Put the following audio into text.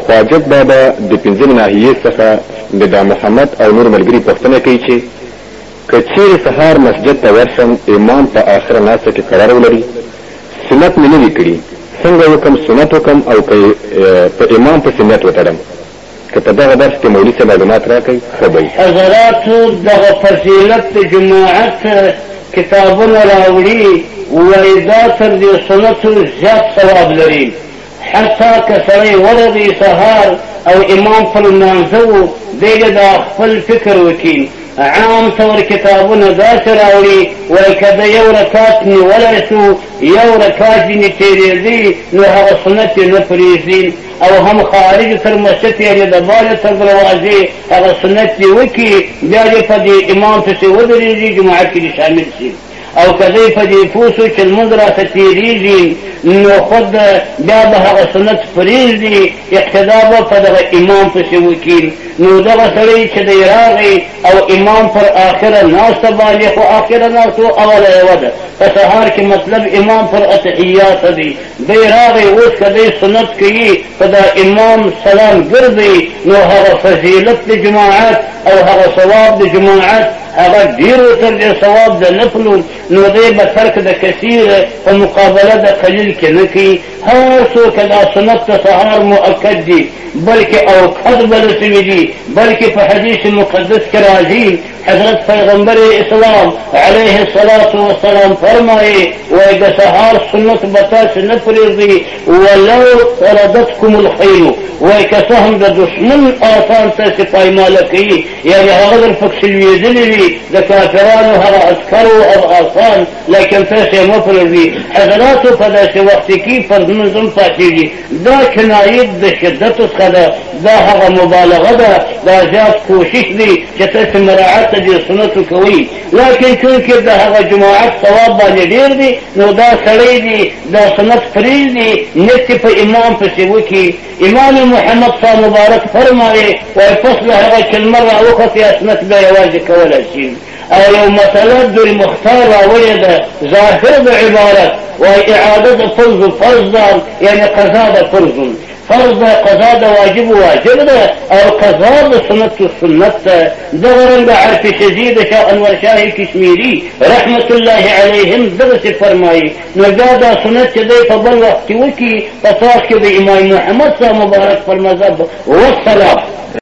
خواجد بابا د پنځمې ناحیې څخه د دا محمد او نور ملګري پوښتنه کوي چې که چیرې سهار مسجد ته ورشم امام په آخره ناسته کې قرار ولري سنت مې نه وي کړي څنګه وکم سنت وکم او که په امام په سنت وتړم که په دغه درس کې مولوي صاحب معلومات راکړي ښه به وي. حضراتو دغه فضیلت د جماعت کتابونه راوړي وایي دا تر دې سنتو زیات ثواب لري. حتی که سړی ورغی سهار او امام پر لمانځه و دی دا خپل فکر وکړي عام طور کتابونه داسې راوړي وایي که د یو رکعت نیولی شو یو رکعت ځینې تېرېږي نو هغه سنت یې نه پرېږدي او هم خارج تر مسجد یعنې د باندې تر دروازې هغه سنت یې وکړي بیا دې په دې امام پسې ودرېږي جماعت کې دې شامل شي او که دی په دې پوه شو چې لمونځ راته تېرېږي نو خود بیا به هغه سنت پرېږدي اقتدا به په دغه امام پسې وکړي. نو دغه سړی چې دی راغی او امام پر آخره ناسته باندې خو آخره ناسته اوله یوه ده په سهار کې مطلب امام پر اتحیات دی دی راغی اوس که دی سنت کوي په دا امام سلام ګرځي نو هغه فضیلت د جماعت او هغه ثواب د جماعت هغه ډېرو تر دې ثواب د نفلو نو دی به ترک د کثیر په مقابله د قلیل کې نه کوي. هر څوک دا سنت د سهار مؤکد دي بلکې اوقات به رسوي دي بلکې په حدیث مقدس کې راځي حضرت پیغمبر اسلام علیه الصلاة والسلام فرمایي وایي د سهار سنت به تاسې نه پرېږدي ولو طردتکم الخیل وایي که څه هم د دشمن آسان تاسې پایماله کوي یعنې هغه در پکښې لوېدلي وي د کافرانو هغه عسکرو او آسان لیکن تاسې یې مه پرېږدي. حضراتو په داسې وخت کې فرض منظم پاتېږي دا کنایه د شدت څخه ده دا هغه مبالغه ده دا زیات کوشش دی چې تاسې مراعات د سنتو کوي لیکن چونکې د هغه جماعت ثواب باندې ډېر دی نو دا سړی دی دا سنت پرېږدي نیت په امام پسې وکړي. امام محمد صاحب مبارک فرمایي وایي پس له هغه چې لمر راوختې سنت بیا یوازې کولی شي او یو مسله دوی مختار راوړې ده ظاهر د عبارت وایي اعاده د فرض فرض ده یعنې قضا د فرض فرض ده قضا د واجب واجب ده او قضا د سنت سنت ده. دغه رنګه عرف شدید شاه انور شاه کشمیري رحمت الله علیهم دغسې فرمایي نو بیا دا سنت چې دی په بل وخت کې وکړي په ساس کې د امام محمد صاحب مبارک پر مذهب والسلام.